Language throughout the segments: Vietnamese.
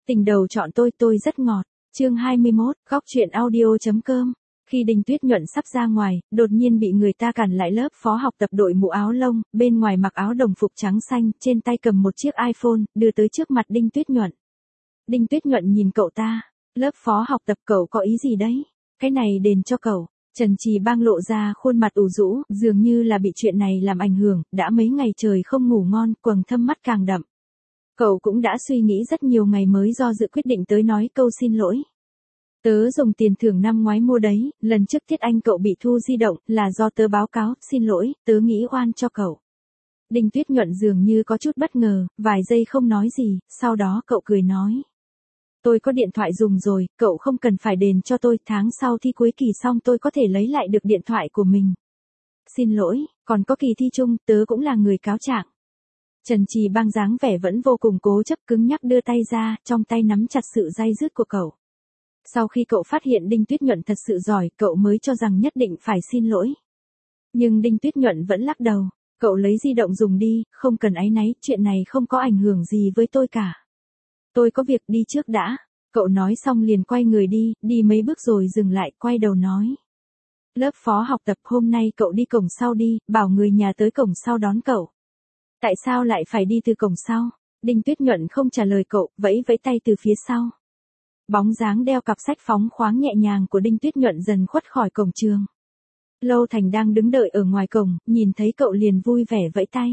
Tình đầu chọn tôi rất ngọt. Chương 21, góc truyện audio.com. Khi Đinh Tuyết Nhuận sắp ra ngoài, đột nhiên bị người ta cản lại. Lớp phó học tập đội mũ áo lông, bên ngoài mặc áo đồng phục trắng xanh, trên tay cầm một chiếc iPhone, đưa tới trước mặt Đinh Tuyết Nhuận. Đinh Tuyết Nhuận nhìn cậu ta, lớp phó học tập cậu có ý gì đấy? Cái này đền cho cậu. Trần Trì Bang lộ ra khuôn mặt ủ rũ, dường như là bị chuyện này làm ảnh hưởng, đã mấy ngày trời không ngủ ngon, quầng thâm mắt càng đậm. Cậu cũng đã suy nghĩ rất nhiều ngày mới do dự quyết định tới nói câu xin lỗi. Tớ dùng tiền thưởng năm ngoái mua đấy, lần trước Tiết Anh cậu bị thu di động, là do tớ báo cáo, xin lỗi, tớ nghĩ oan cho cậu. Đinh Tuyết Nhuận dường như có chút bất ngờ, vài giây không nói gì, sau đó cậu cười nói. Tôi có điện thoại dùng rồi, cậu không cần phải đền cho tôi, tháng sau thi cuối kỳ xong tôi có thể lấy lại được điện thoại của mình. Xin lỗi, còn có kỳ thi chung, tớ cũng là người cáo trạng. Trần Trì Bang dáng vẻ vẫn vô cùng cố chấp, cứng nhắc đưa tay ra, trong tay nắm chặt sự day dứt của cậu. Sau khi cậu phát hiện Đinh Tuyết Nhuận thật sự giỏi, cậu mới cho rằng nhất định phải xin lỗi. Nhưng Đinh Tuyết Nhuận vẫn lắc đầu, cậu lấy di động dùng đi, không cần áy náy, chuyện này không có ảnh hưởng gì với tôi cả. Tôi có việc đi trước đã. Cậu nói xong liền quay người đi mấy bước rồi dừng lại, quay đầu nói. Lớp phó học tập hôm nay cậu đi cổng sau đi, bảo người nhà tới cổng sau đón cậu. Tại sao lại phải đi từ cổng sau? Đinh Tuyết Nhuận không trả lời cậu, vẫy tay từ phía sau. Bóng dáng đeo cặp sách phóng khoáng nhẹ nhàng của Đinh Tuyết Nhuận dần khuất khỏi cổng trường. Lâu Thành đang đứng đợi ở ngoài cổng, nhìn thấy cậu liền vui vẻ vẫy tay.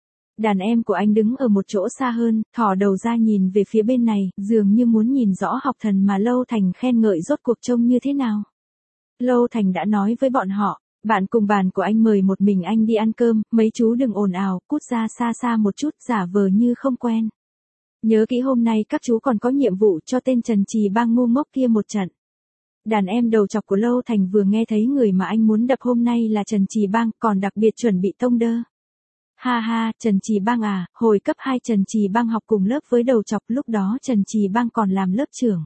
Đàn em của anh đứng ở một chỗ xa hơn, thò đầu ra nhìn về phía bên này, dường như muốn nhìn rõ học thần mà Lâu Thành khen ngợi rốt cuộc trông như thế nào. Lâu Thành đã nói với bọn họ, bạn cùng bàn của anh mời một mình anh đi ăn cơm, mấy chú đừng ồn ào, cút ra xa xa một chút, giả vờ như không quen. Nhớ kỹ hôm nay các chú còn có nhiệm vụ cho tên Trần Trì Bang ngu ngốc kia một trận. Đàn em đầu chọc của Lâu Thành vừa nghe thấy người mà anh muốn đập hôm nay là Trần Trì Bang, còn đặc biệt chuẩn bị tông đơ. Ha ha, Trần Trì Bang à, hồi cấp 2 Trần Trì Bang học cùng lớp với đầu chọc, lúc đó Trần Trì Bang còn làm lớp trưởng.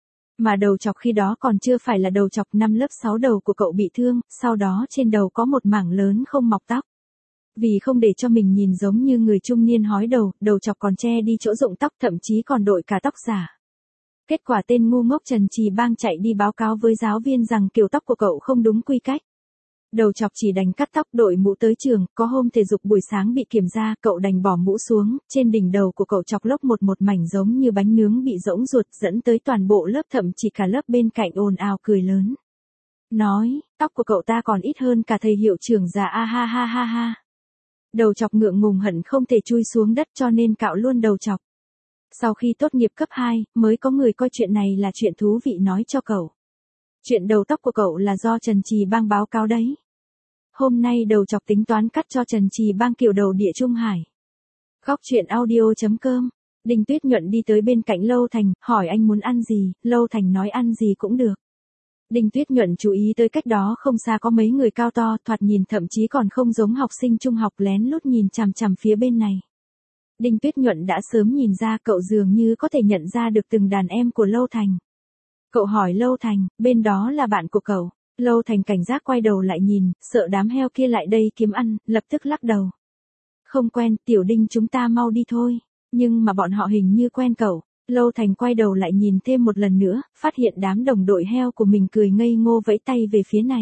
Mà đầu chọc khi đó còn chưa phải là đầu chọc, năm lớp 6 đầu của cậu bị thương, sau đó trên đầu có một mảng lớn không mọc tóc. Vì không để cho mình nhìn giống như người trung niên hói đầu, đầu chọc còn che đi chỗ rụng tóc, thậm chí còn đội cả tóc giả. Kết quả tên ngu ngốc Trần Trì Bang chạy đi báo cáo với giáo viên rằng kiểu tóc của cậu không đúng quy cách. Đầu chọc chỉ đành cắt tóc đội mũ tới trường, có hôm thể dục buổi sáng bị kiểm tra, cậu đành bỏ mũ xuống, trên đỉnh đầu của cậu chọc lốc một mảnh giống như bánh nướng bị rỗng ruột, dẫn tới toàn bộ lớp, thậm chí cả lớp bên cạnh ồn ào cười lớn. Nói, tóc của cậu ta còn ít hơn cả thầy hiệu trưởng già, a ha ha ha ha. Đầu chọc ngượng ngùng hận không thể chui xuống đất cho nên cạo luôn đầu chọc. Sau khi tốt nghiệp cấp 2, mới có người coi chuyện này là chuyện thú vị nói cho cậu. Chuyện đầu tóc của cậu là do Trần Trì Bang báo cáo đấy. Hôm nay đầu chọc tính toán cắt cho Trần Trì Bang kiểu đầu địa Trung Hải. Góc truyện audio.com. Đinh Tuyết Nhuận đi tới bên cạnh Lâu Thành, hỏi anh muốn ăn gì, Lâu Thành nói ăn gì cũng được. Đinh Tuyết Nhuận chú ý tới cách đó không xa có mấy người cao to, thoạt nhìn thậm chí còn không giống học sinh trung học, lén lút nhìn chằm chằm phía bên này. Đinh Tuyết Nhuận đã sớm nhìn ra, cậu dường như có thể nhận ra được từng đàn em của Lâu Thành. Cậu hỏi Lâu Thành, bên đó là bạn của cậu. Lâu Thành cảnh giác quay đầu lại nhìn, sợ đám heo kia lại đây kiếm ăn, lập tức lắc đầu. Không quen, Tiểu Đinh chúng ta mau đi thôi. Nhưng mà bọn họ hình như quen cậu. Lâu Thành quay đầu lại nhìn thêm một lần nữa, phát hiện đám đồng đội heo của mình cười ngây ngô vẫy tay về phía này.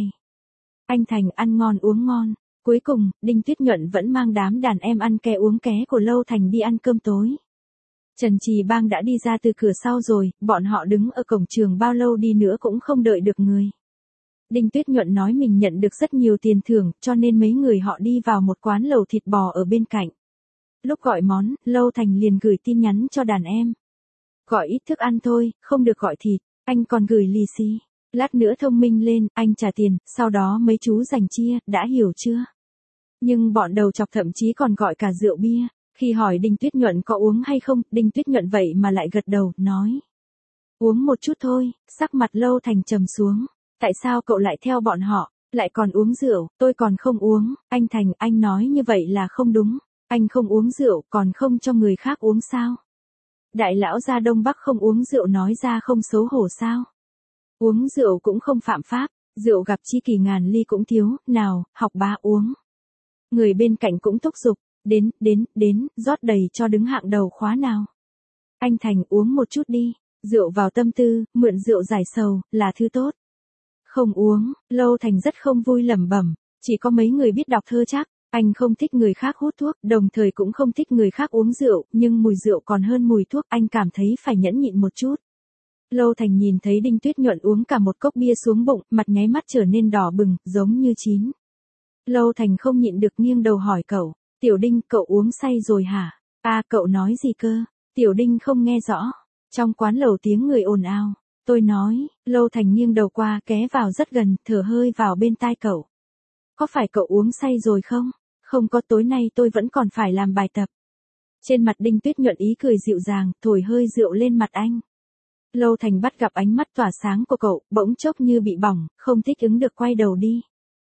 Anh Thành ăn ngon uống ngon. Cuối cùng, Đinh Tuyết Nhuận vẫn mang đám đàn em ăn ké uống ké của Lâu Thành đi ăn cơm tối. Trần Trì Bang đã đi ra từ cửa sau rồi, bọn họ đứng ở cổng trường bao lâu đi nữa cũng không đợi được người. Đinh Tuyết Nhuận nói mình nhận được rất nhiều tiền thưởng, cho nên mấy người họ đi vào một quán lẩu thịt bò ở bên cạnh. Lúc gọi món, Lâu Thành liền gửi tin nhắn cho đàn em. Gọi ít thức ăn thôi, không được gọi thịt, anh còn gửi lì xì. Lát nữa thông minh lên, anh trả tiền, sau đó mấy chú dành chia, đã hiểu chưa? Nhưng bọn đầu chọc thậm chí còn gọi cả rượu bia. Khi hỏi Đinh Tuyết Nhuận có uống hay không, Đinh Tuyết Nhuận vậy mà lại gật đầu, nói. Uống một chút thôi, sắc mặt Lâu Thành trầm xuống. Tại sao cậu lại theo bọn họ, lại còn uống rượu, tôi còn không uống, anh Thành, anh nói như vậy là không đúng. Anh không uống rượu, còn không cho người khác uống sao? Đại lão gia Đông Bắc không uống rượu nói ra không xấu hổ sao? Uống rượu cũng không phạm pháp, rượu gặp chi kỷ ngàn ly cũng thiếu, nào, học bá uống. Người bên cạnh cũng thúc giục, đến, rót đầy cho đứng hạng đầu khóa nào. Anh Thành uống một chút đi, rượu vào tâm tư, mượn rượu giải sầu, là thứ tốt. Không uống, Lâu Thành rất không vui lẩm bẩm, chỉ có mấy người biết đọc thơ chắc, anh không thích người khác hút thuốc, đồng thời cũng không thích người khác uống rượu, nhưng mùi rượu còn hơn mùi thuốc, anh cảm thấy phải nhẫn nhịn một chút. Lâu Thành nhìn thấy Đinh Tuyết Nhuận uống cả một cốc bia xuống bụng, mặt nháy mắt trở nên đỏ bừng, giống như chín. Lâu Thành không nhịn được nghiêng đầu hỏi cậu, Tiểu Đinh, cậu uống say rồi hả? À, cậu nói gì cơ? Tiểu Đinh không nghe rõ. Trong quán lẩu tiếng người ồn ào. Tôi nói, Lâu Thành nghiêng đầu qua, ké vào rất gần, thở hơi vào bên tai cậu. Có phải cậu uống say rồi không? Không có, tối nay tôi vẫn còn phải làm bài tập. Trên mặt Đinh Tuyết Nhuận ý cười dịu dàng, thổi hơi rượu lên mặt anh. Lâu Thành bắt gặp ánh mắt tỏa sáng của cậu, bỗng chốc như bị bỏng, không thích ứng được quay đầu đi.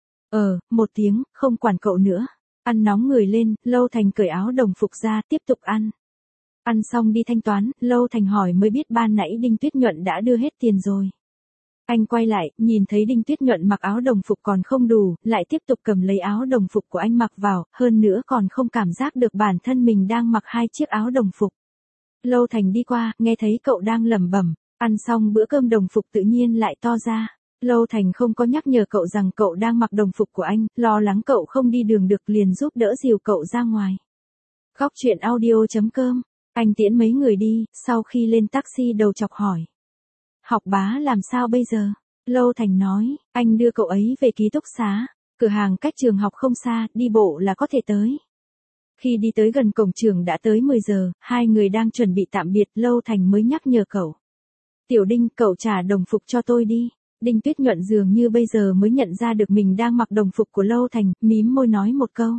Một tiếng, không quản cậu nữa. Ăn nóng người lên, Lâu Thành cởi áo đồng phục ra, tiếp tục ăn. Ăn xong đi thanh toán, Lâu Thành hỏi mới biết ban nãy Đinh Tuyết Nhuận đã đưa hết tiền rồi. Anh quay lại, nhìn thấy Đinh Tuyết Nhuận mặc áo đồng phục còn không đủ, lại tiếp tục cầm lấy áo đồng phục của anh mặc vào, hơn nữa còn không cảm giác được bản thân mình đang mặc hai chiếc áo đồng phục. Lâu Thành đi qua, nghe thấy cậu đang lẩm bẩm, ăn xong bữa cơm đồng phục tự nhiên lại to ra. Lâu Thành không có nhắc nhở cậu rằng cậu đang mặc đồng phục của anh, lo lắng cậu không đi đường được liền giúp đỡ dìu cậu ra ngoài. Góc truyện audio.com, anh tiễn mấy người đi, sau khi lên taxi đầu chọc hỏi. Học Bá làm sao bây giờ? Lâu Thành nói, anh đưa cậu ấy về ký túc xá, cửa hàng cách trường học không xa, đi bộ là có thể tới. Khi đi tới gần cổng trường đã tới 10 giờ, hai người đang chuẩn bị tạm biệt, Lâu Thành mới nhắc nhở cậu. Tiểu Đinh, cậu trả đồng phục cho tôi đi. Đinh Tuyết Nhuận dường như bây giờ mới nhận ra được mình đang mặc đồng phục của Lâu Thành, mím môi nói một câu.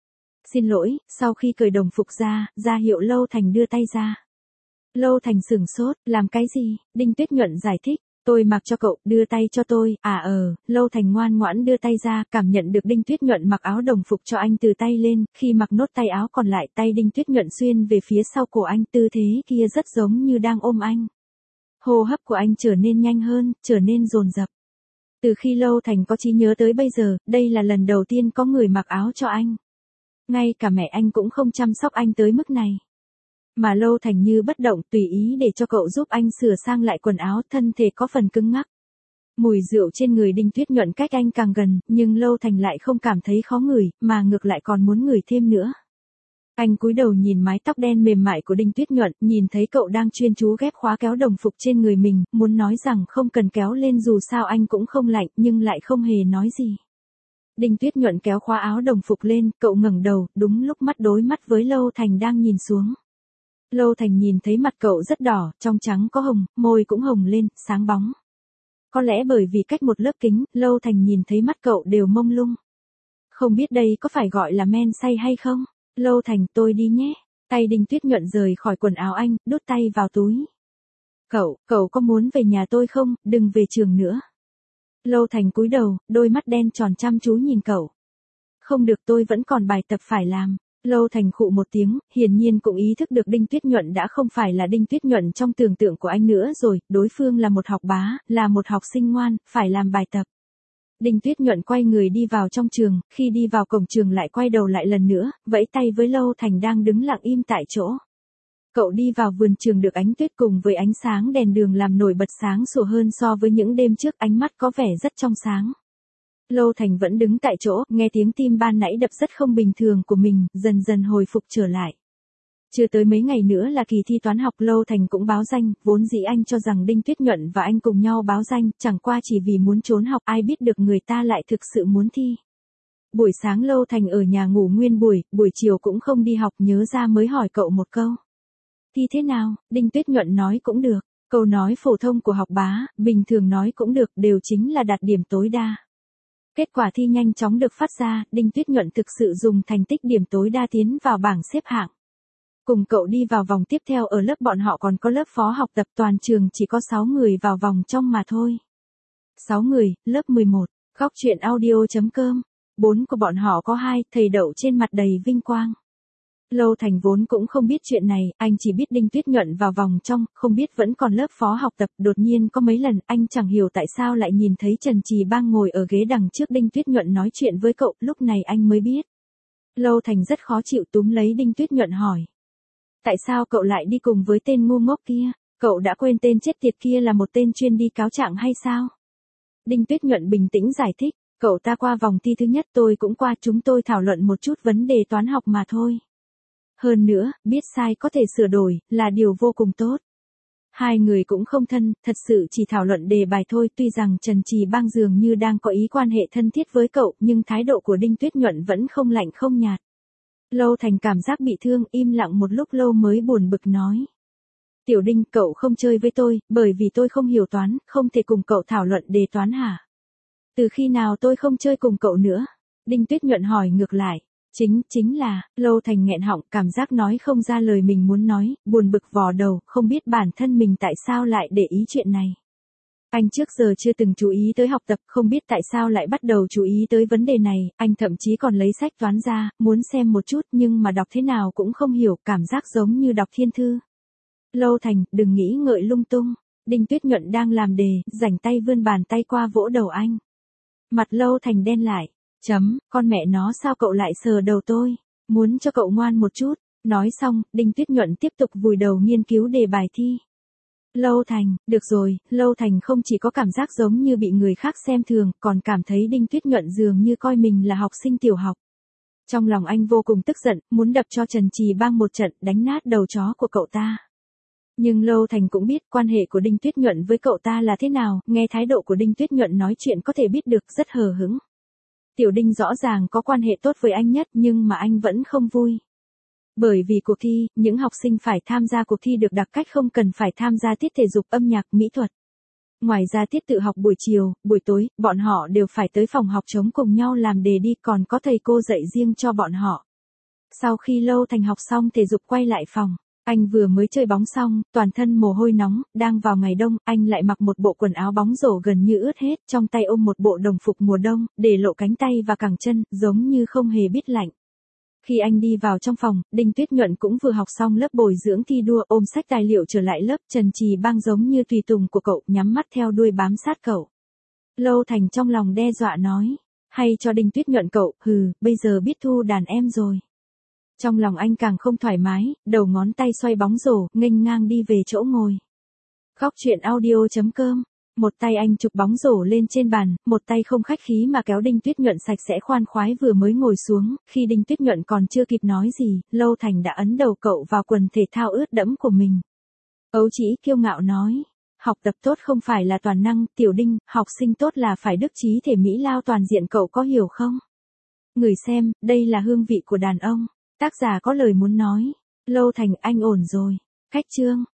Xin lỗi, sau khi cởi đồng phục ra hiệu Lâu Thành đưa tay ra. Lâu Thành sửng sốt, làm cái gì? Đinh Tuyết Nhuận giải thích, tôi mặc cho cậu, đưa tay cho tôi. Lâu Thành ngoan ngoãn đưa tay ra, cảm nhận được Đinh Tuyết Nhuận mặc áo đồng phục cho anh từ tay lên, khi mặc nốt tay áo còn lại tay Đinh Tuyết Nhuận xuyên về phía sau cổ anh, tư thế kia rất giống như đang ôm anh. Hô hấp của anh trở nên nhanh hơn, trở nên dồn dập. Từ khi Lâu Thành có trí nhớ tới bây giờ, đây là lần đầu tiên có người mặc áo cho anh. Ngay cả mẹ anh cũng không chăm sóc anh tới mức này. Mà Lâu Thành như bất động, tùy ý để cho cậu giúp anh sửa sang lại quần áo, thân thể có phần cứng ngắc. Mùi rượu trên người Đinh Tuyết Nhuận cách anh càng gần, nhưng Lâu Thành lại không cảm thấy khó ngửi, mà ngược lại còn muốn ngửi thêm nữa. Anh cúi đầu nhìn mái tóc đen mềm mại của Đinh Tuyết Nhuận, nhìn thấy cậu đang chuyên chú ghép khóa kéo đồng phục trên người mình, muốn nói rằng không cần kéo lên dù sao anh cũng không lạnh, nhưng lại không hề nói gì. Đinh Tuyết Nhuận kéo khóa áo đồng phục lên, cậu ngẩng đầu, đúng lúc mắt đối mắt với Lâu Thành đang nhìn xuống. Lâu Thành nhìn thấy mặt cậu rất đỏ, trong trắng có hồng, môi cũng hồng lên, sáng bóng. Có lẽ bởi vì cách một lớp kính, Lâu Thành nhìn thấy mắt cậu đều mông lung. Không biết đây có phải gọi là men say hay không? Lâu Thành, tôi đi nhé. Tay Đinh Tuyết Nhuận rời khỏi quần áo anh, đút tay vào túi. Cậu có muốn về nhà tôi không, đừng về trường nữa. Lâu Thành cúi đầu, đôi mắt đen tròn chăm chú nhìn cậu. Không được, tôi vẫn còn bài tập phải làm. Lâu Thành khụ một tiếng, hiển nhiên cũng ý thức được Đinh Tuyết Nhuận đã không phải là Đinh Tuyết Nhuận trong tưởng tượng của anh nữa rồi, đối phương là một học bá, là một học sinh ngoan, phải làm bài tập. Đinh Tuyết Nhuận quay người đi vào trong trường, khi đi vào cổng trường lại quay đầu lại lần nữa, vẫy tay với Lâu Thành đang đứng lặng im tại chỗ. Cậu đi vào vườn trường được ánh tuyết cùng với ánh sáng đèn đường làm nổi bật sáng sủa hơn so với những đêm trước, ánh mắt có vẻ rất trong sáng. Lâu Thành vẫn đứng tại chỗ, nghe tiếng tim ban nãy đập rất không bình thường của mình, dần dần hồi phục trở lại. Chưa tới mấy ngày nữa là kỳ thi toán học, Lâu Thành cũng báo danh, vốn dĩ anh cho rằng Đinh Tuyết Nhuận và anh cùng nhau báo danh, chẳng qua chỉ vì muốn trốn học, ai biết được người ta lại thực sự muốn thi. Buổi sáng Lâu Thành ở nhà ngủ nguyên buổi chiều cũng không đi học, nhớ ra mới hỏi cậu một câu. Thi thế nào? Đinh Tuyết Nhuận nói cũng được, câu nói phổ thông của học bá, bình thường nói cũng được, đều chính là đạt điểm tối đa. Kết quả thi nhanh chóng được phát ra, Đinh Tuyết Nhuận thực sự dùng thành tích điểm tối đa tiến vào bảng xếp hạng. Cùng cậu đi vào vòng tiếp theo, ở lớp bọn họ còn có lớp phó học tập, toàn trường chỉ có 6 người vào vòng trong mà thôi. 6 người, lớp 11, góc truyện audio.com, 4 của bọn họ có 2, thầy đậu trên mặt đầy vinh quang. Lâu Thành vốn cũng không biết chuyện này, anh chỉ biết Đinh Tuyết Nhuận vào vòng trong, không biết vẫn còn lớp phó học tập, đột nhiên có mấy lần anh chẳng hiểu tại sao lại nhìn thấy Trần Trì Bang ngồi ở ghế đằng trước Đinh Tuyết Nhuận nói chuyện với cậu, lúc này anh mới biết. Lâu Thành rất khó chịu túm lấy Đinh Tuyết Nhuận hỏi. Tại sao cậu lại đi cùng với tên ngu ngốc kia? Cậu đã quên tên chết tiệt kia là một tên chuyên đi cáo trạng hay sao? Đinh Tuyết Nhuận bình tĩnh giải thích, cậu ta qua vòng thi thứ nhất, tôi cũng qua, chúng tôi thảo luận một chút vấn đề toán học mà thôi. Hơn nữa, biết sai có thể sửa đổi, là điều vô cùng tốt. Hai người cũng không thân, thật sự chỉ thảo luận đề bài thôi, tuy rằng Trần Trì Bang dường như đang có ý quan hệ thân thiết với cậu, nhưng thái độ của Đinh Tuyết Nhuận vẫn không lạnh không nhạt. Lâu Thành cảm giác bị thương, im lặng một lúc lâu mới buồn bực nói. Tiểu Đinh, cậu không chơi với tôi, bởi vì tôi không hiểu toán, không thể cùng cậu thảo luận đề toán hả? Từ khi nào tôi không chơi cùng cậu nữa? Đinh Tuyết Nhuận hỏi ngược lại. Chính là, Lâu Thành nghẹn họng, cảm giác nói không ra lời mình muốn nói, buồn bực vò đầu, không biết bản thân mình tại sao lại để ý chuyện này. Anh trước giờ chưa từng chú ý tới học tập, không biết tại sao lại bắt đầu chú ý tới vấn đề này, anh thậm chí còn lấy sách toán ra, muốn xem một chút nhưng mà đọc thế nào cũng không hiểu, cảm giác giống như đọc thiên thư. Lâu Thành, đừng nghĩ ngợi lung tung. Đinh Tuyết Nhuận đang làm đề, rảnh tay vươn bàn tay qua vỗ đầu anh. Mặt Lâu Thành đen lại. Con mẹ nó, sao cậu lại sờ đầu tôi? Muốn cho cậu ngoan một chút. Nói xong, Đinh Tuyết Nhuận tiếp tục vùi đầu nghiên cứu đề bài thi. Lâu Thành, được rồi, Lâu Thành không chỉ có cảm giác giống như bị người khác xem thường, còn cảm thấy Đinh Tuyết Nhuận dường như coi mình là học sinh tiểu học. Trong lòng anh vô cùng tức giận, muốn đập cho Trần Trì Bang một trận, đánh nát đầu chó của cậu ta. Nhưng Lâu Thành cũng biết quan hệ của Đinh Tuyết Nhuận với cậu ta là thế nào, nghe thái độ của Đinh Tuyết Nhuận nói chuyện có thể biết được, rất hờ hững. Tiểu Đinh rõ ràng có quan hệ tốt với anh nhất nhưng mà anh vẫn không vui. Bởi vì cuộc thi, những học sinh phải tham gia cuộc thi được đặc cách không cần phải tham gia tiết thể dục, âm nhạc, mỹ thuật. Ngoài ra tiết tự học buổi chiều, buổi tối, bọn họ đều phải tới phòng học trống cùng nhau làm đề đi, còn có thầy cô dạy riêng cho bọn họ. Sau khi Lâu Thành học xong thể dục quay lại phòng. Anh vừa mới chơi bóng xong, toàn thân mồ hôi nóng, đang vào ngày đông, anh lại mặc một bộ quần áo bóng rổ gần như ướt hết, trong tay ôm một bộ đồng phục mùa đông, để lộ cánh tay và cẳng chân, giống như không hề biết lạnh. Khi anh đi vào trong phòng, Đinh Tuyết Nhuận cũng vừa học xong lớp bồi dưỡng thi đua, ôm sách tài liệu trở lại lớp, Trần Trì Bang giống như tùy tùng của cậu, nhắm mắt theo đuôi bám sát cậu. Lâu Thành trong lòng đe dọa nói, hay cho Đinh Tuyết Nhuận cậu, bây giờ biết thu đàn em rồi. Trong lòng anh càng không thoải mái, đầu ngón tay xoay bóng rổ, nghênh ngang đi về chỗ ngồi. Góc chuyện audio.com. Một tay anh chụp bóng rổ lên trên bàn, một tay không khách khí mà kéo Đinh Tuyết Nhuận sạch sẽ khoan khoái vừa mới ngồi xuống, khi Đinh Tuyết Nhuận còn chưa kịp nói gì, Lâu Thành đã ấn đầu cậu vào quần thể thao ướt đẫm của mình. Ấu Chỉ kiêu ngạo nói, học tập tốt không phải là toàn năng, Tiểu Đinh, học sinh tốt là phải đức trí thể mỹ lao toàn diện, cậu có hiểu không? Người xem, đây là hương vị của đàn ông. Tác giả có lời muốn nói. Lâu Thành, anh ổn rồi. Khách chương.